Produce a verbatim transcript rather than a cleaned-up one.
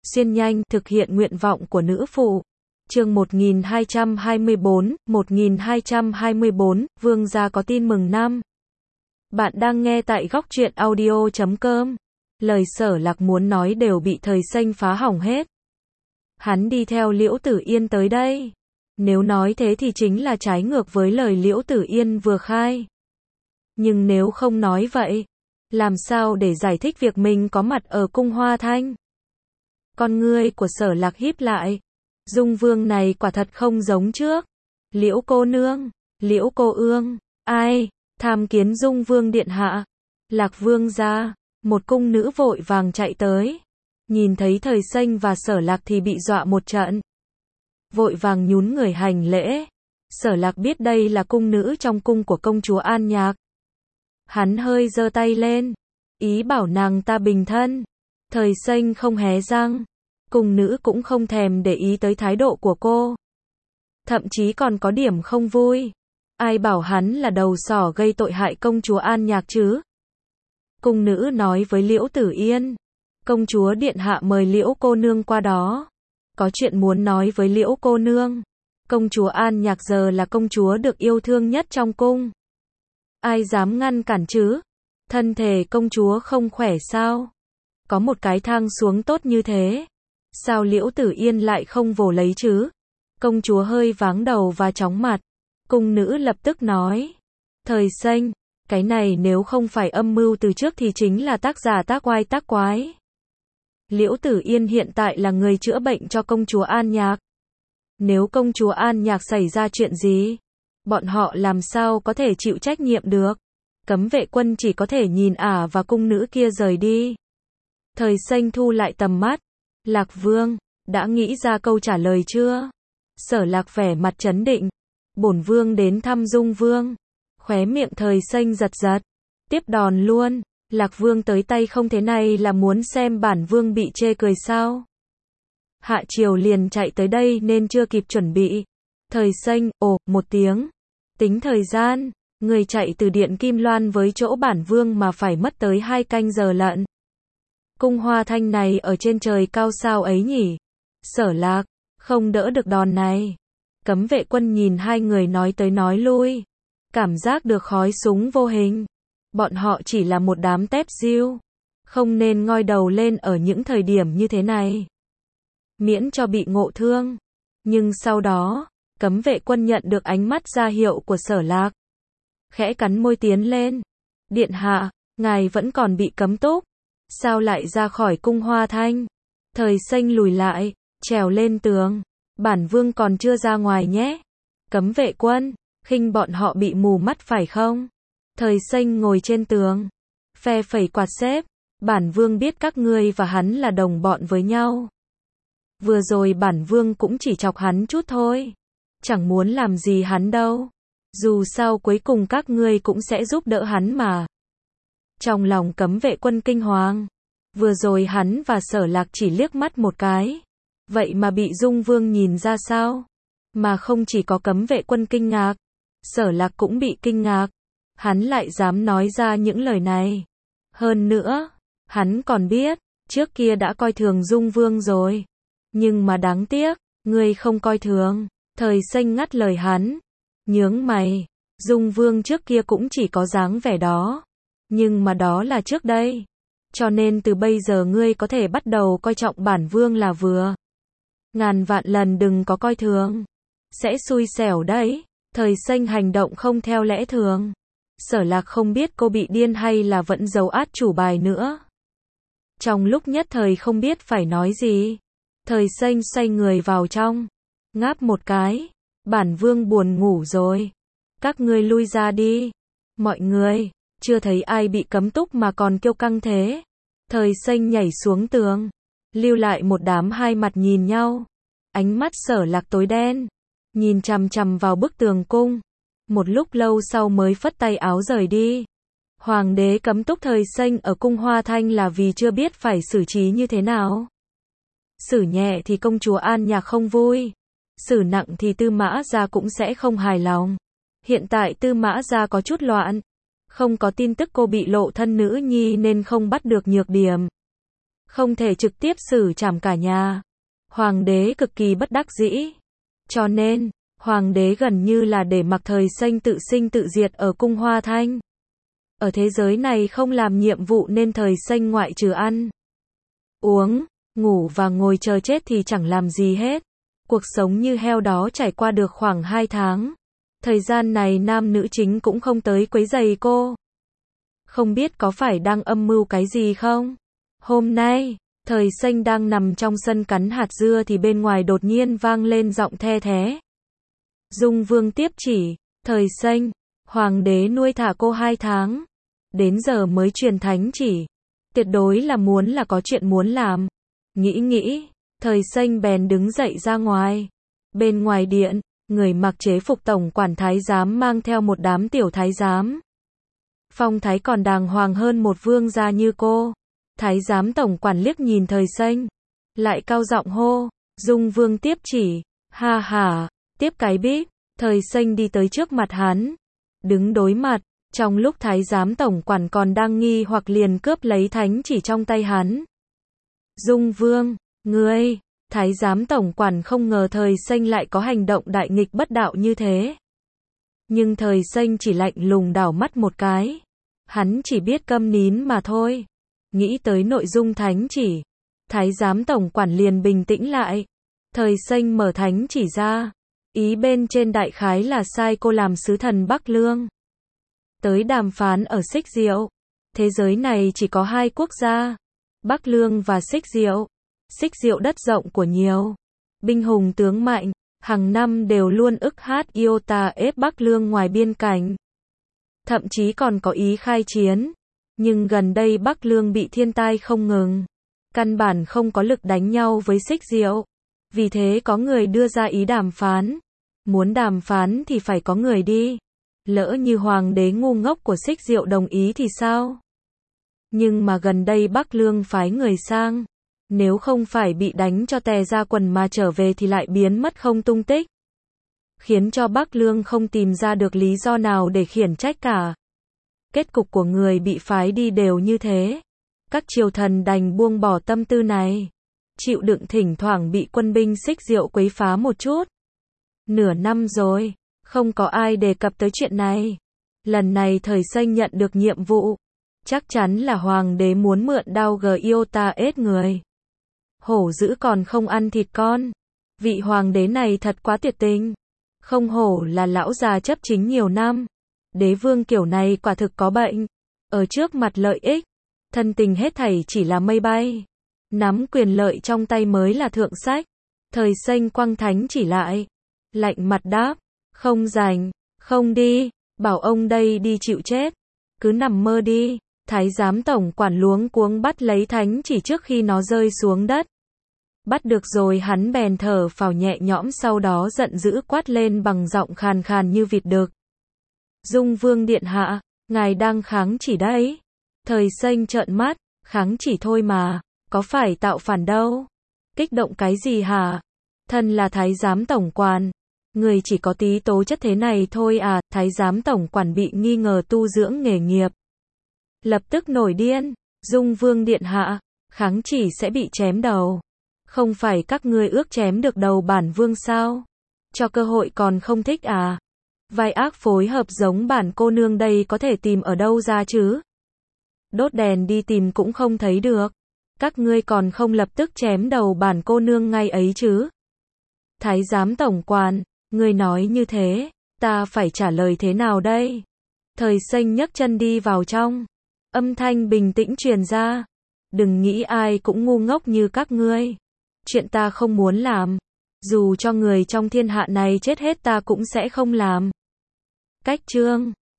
xuyên nhanh, thực hiện nguyện vọng của nữ phụ. Chương một nghìn hai trăm hai mươi bốn, một nghìn hai trăm hai mươi bốn, Vương gia có tin mừng năm. Bạn đang nghe tại góc truyện audio chấm com. Lời Sở Lạc muốn nói đều bị Thời Xanh phá hỏng hết. Hắn đi theo Liễu Tử Yên tới đây. Nếu nói thế thì chính là trái ngược với lời Liễu Tử Yên vừa khai. Nhưng nếu không nói vậy, làm sao để giải thích việc mình có mặt ở cung Hoa Thanh? Con ngươi của Sở Lạc híp lại. Dung Vương này quả thật không giống trước. Liễu cô nương, Liễu cô ương, ai, tham kiến Dung Vương điện hạ. Lạc Vương gia, một cung nữ vội vàng chạy tới. Nhìn thấy Thời Xanh và Sở Lạc thì bị dọa một trận. Vội vàng nhún người hành lễ. Sở Lạc biết đây là cung nữ trong cung của công chúa An Nhạc. Hắn hơi giơ tay lên, ý bảo nàng ta bình thân. Thời Xanh không hé răng. Cung nữ cũng không thèm để ý tới thái độ của cô. Thậm chí còn có điểm không vui. Ai bảo hắn là đầu sỏ gây tội hại công chúa An Nhạc chứ? Cung nữ nói với Liễu Tử Yên. Công chúa điện hạ mời Liễu cô nương qua đó. Có chuyện muốn nói với Liễu cô nương. Công chúa An Nhạc giờ là công chúa được yêu thương nhất trong cung. Ai dám ngăn cản chứ? Thân thể công chúa không khỏe sao? Có một cái thang xuống tốt như thế. Sao Liễu Tử Yên lại không vồ lấy chứ? Công chúa hơi váng đầu và chóng mặt. Cung nữ lập tức nói. Thời Xanh, cái này nếu không phải âm mưu từ trước thì chính là tác giả tác oai tác quái. Liễu Tử Yên hiện tại là người chữa bệnh cho công chúa An Nhạc. Nếu công chúa An Nhạc xảy ra chuyện gì, bọn họ làm sao có thể chịu trách nhiệm được? Cấm vệ quân chỉ có thể nhìn ả và cung nữ kia rời đi. Thời Xanh thu lại tầm mắt. Lạc Vương, đã nghĩ ra câu trả lời chưa? Sở Lạc vẻ mặt trấn định. Bổn Vương đến thăm Dung Vương. Khóe miệng Thời Xanh giật giật. Tiếp đòn luôn. Lạc Vương tới tay không thế này là muốn xem bản Vương bị chê cười sao? Hạ triều liền chạy tới đây nên chưa kịp chuẩn bị. Thời Xanh, ồ, một tiếng. Tính thời gian, người chạy từ điện Kim Loan với chỗ bản Vương mà phải mất tới hai canh giờ lận. Cung Hoa Thanh này ở trên trời cao sao ấy nhỉ? Sở Lạc, không đỡ được đòn này. Cấm vệ quân nhìn hai người nói tới nói lui. Cảm giác được khói súng vô hình. Bọn họ chỉ là một đám tép diêu. Không nên ngoi đầu lên ở những thời điểm như thế này. Miễn cho bị ngộ thương. Nhưng sau đó, cấm vệ quân nhận được ánh mắt ra hiệu của Sở Lạc. Khẽ cắn môi tiến lên. Điện hạ, ngài vẫn còn bị cấm túc. Sao lại ra khỏi cung Hoa Thanh? Thời Xanh lùi lại, trèo lên tường. Bản Vương còn chưa ra ngoài nhé. Cấm vệ quân, khinh bọn họ bị mù mắt phải không? Thời Xanh ngồi trên tường, phe phẩy quạt xếp. Bản Vương biết các ngươi và hắn là đồng bọn với nhau. Vừa rồi bản Vương cũng chỉ chọc hắn chút thôi. Chẳng muốn làm gì hắn đâu. Dù sao cuối cùng các ngươi cũng sẽ giúp đỡ hắn mà. Trong lòng cấm vệ quân kinh hoàng. Vừa rồi hắn và Sở Lạc chỉ liếc mắt một cái. Vậy mà bị Dung Vương nhìn ra sao? Mà không chỉ có cấm vệ quân kinh ngạc. Sở Lạc cũng bị kinh ngạc. Hắn lại dám nói ra những lời này. Hơn nữa, hắn còn biết, trước kia đã coi thường Dung Vương rồi. Nhưng mà đáng tiếc, ngươi không coi thường. Thời Xanh ngắt lời hắn. Nhướng mày, Dung Vương trước kia cũng chỉ có dáng vẻ đó. Nhưng mà đó là trước đây. Cho nên từ bây giờ ngươi có thể bắt đầu coi trọng bản Vương là vừa. Ngàn vạn lần đừng có coi thường. Sẽ xui xẻo đấy. Thời Xanh hành động không theo lẽ thường. Sở Lạc không biết cô bị điên hay là vẫn giấu át chủ bài nữa. Trong lúc nhất thời không biết phải nói gì. Thời Xanh xoay người vào trong. Ngáp một cái. Bản Vương buồn ngủ rồi. Các ngươi lui ra đi. Mọi người, chưa thấy ai bị cấm túc mà còn kiêu căng thế. Thời Xanh nhảy xuống tường. Lưu lại một đám hai mặt nhìn nhau. Ánh mắt Sở Lạc tối đen. Nhìn chằm chằm vào bức tường cung. Một lúc lâu sau mới phất tay áo rời đi. Hoàng đế cấm túc Thời Xanh ở cung Hoa Thanh là vì chưa biết phải xử trí như thế nào. Xử nhẹ thì công chúa An Nhạc không vui. Xử nặng thì Tư Mã gia cũng sẽ không hài lòng. Hiện tại Tư Mã gia có chút loạn. Không có tin tức cô bị lộ thân nữ nhi nên không bắt được nhược điểm. không thể trực tiếp xử trảm cả nhà. Hoàng đế cực kỳ bất đắc dĩ. Cho nên, hoàng đế gần như là để mặc Thời Xanh tự sinh tự diệt ở cung Hoa Thanh. Ở thế giới này không làm nhiệm vụ nên Thời Xanh ngoại trừ ăn, uống, ngủ và ngồi chờ chết thì chẳng làm gì hết. Cuộc sống như heo đó trải qua được khoảng hai tháng. Thời gian này nam nữ chính cũng không tới quấy rầy cô. Không biết có phải đang âm mưu cái gì không? Hôm nay, Thời Xanh đang nằm trong sân cắn hạt dưa thì bên ngoài đột nhiên vang lên giọng the thé. Dung Vương tiếp chỉ, Thời Xanh, hoàng đế nuôi thả cô hai tháng. Đến giờ mới truyền thánh chỉ. Tuyệt đối là muốn là có chuyện muốn làm. Nghĩ nghĩ, Thời Xanh bèn đứng dậy ra ngoài. Bên ngoài điện, người mặc chế phục tổng quản thái giám mang theo một đám tiểu thái giám. Phong thái còn đàng hoàng hơn một vương gia như cô. Thái giám tổng quản liếc nhìn Thời Xanh, lại cao giọng hô, Dung Vương tiếp chỉ, ha ha, tiếp cái bíp. Thời Xanh đi tới trước mặt hắn, đứng đối mặt. Trong lúc thái giám tổng quản còn đang nghi hoặc liền cướp lấy thánh chỉ trong tay hắn. Dung Vương, ngươi, thái giám tổng quản không ngờ Thời Xanh lại có hành động đại nghịch bất đạo như thế. Nhưng Thời Xanh chỉ lạnh lùng đảo mắt một cái. Hắn chỉ biết câm nín mà thôi. Nghĩ tới nội dung thánh chỉ, thái giám tổng quản liền bình tĩnh lại. Thời Xanh mở thánh chỉ ra. Ý bên trên đại khái là sai cô làm sứ thần Bắc Lương. Tới đàm phán ở Xích Diệu. Thế giới này chỉ có hai quốc gia, Bắc Lương và Xích Diệu. Xích Diệu đất rộng của nhiều, binh hùng tướng mạnh, hàng năm đều luôn ức hát yêu tà ép Bắc Lương ngoài biên cảnh. Thậm chí còn có ý khai chiến. Nhưng gần đây Bắc Lương bị thiên tai không ngừng. Căn bản không có lực đánh nhau với Xích Diệu. Vì thế có người đưa ra ý đàm phán. Muốn đàm phán thì phải có người đi. Lỡ như hoàng đế ngu ngốc của Xích Diệu đồng ý thì sao? Nhưng mà gần đây Bắc Lương phái người sang. Nếu không phải bị đánh cho tè ra quần mà trở về thì lại biến mất không tung tích. Khiến cho Bắc Lương không tìm ra được lý do nào để khiển trách cả. Kết cục của người bị phái đi đều như thế. Các triều thần đành buông bỏ tâm tư này. Chịu đựng thỉnh thoảng bị quân binh Xích Diệu quấy phá một chút. Nửa năm rồi, không có ai đề cập tới chuyện này. Lần này Thời Xanh nhận được nhiệm vụ. Chắc chắn là hoàng đế muốn mượn đao gờ yêu ta ết người. Hổ dữ còn không ăn thịt con. Vị hoàng đế này thật quá tuyệt tình. Không hổ là lão già chấp chính nhiều năm. Đế vương kiểu này quả thực có bệnh. Ở trước mặt lợi ích, thân tình hết thảy chỉ là mây bay. Nắm quyền lợi trong tay mới là thượng sách. Thời Xanh quăng thánh chỉ lại. Lạnh mặt đáp, không rảnh, không đi, bảo ông đây đi chịu chết. Cứ nằm mơ đi. Thái giám tổng quản luống cuống bắt lấy thánh chỉ trước khi nó rơi xuống đất. Bắt được rồi hắn bèn thở phào nhẹ nhõm, sau đó giận dữ quát lên bằng giọng khàn khàn như vịt đực. Dung Vương điện hạ, ngài đang kháng chỉ đấy. Thời Xanh trợn mắt, kháng chỉ thôi mà, có phải tạo phản đâu. Kích động cái gì hả? Thân là thái giám tổng quản, người chỉ có tí tố chất thế này thôi à? Thái giám tổng quản bị nghi ngờ tu dưỡng nghề nghiệp. Lập tức nổi điên, Dung Vương điện hạ, kháng chỉ sẽ bị chém đầu. Không phải các ngươi ước chém được đầu bản vương sao? Cho cơ hội còn không thích à? Vai ác phối hợp giống bản cô nương đây có thể tìm ở đâu ra chứ? Đốt đèn đi tìm cũng không thấy được. Các ngươi còn không lập tức chém đầu bản cô nương ngay ấy chứ? Thái giám tổng quản, ngươi nói như thế, ta phải trả lời thế nào đây? Thời Xanh nhấc chân đi vào trong. Âm thanh bình tĩnh truyền ra. Đừng nghĩ ai cũng ngu ngốc như các ngươi. Chuyện ta không muốn làm, dù cho người trong thiên hạ này chết hết ta cũng sẽ không làm. Cách chương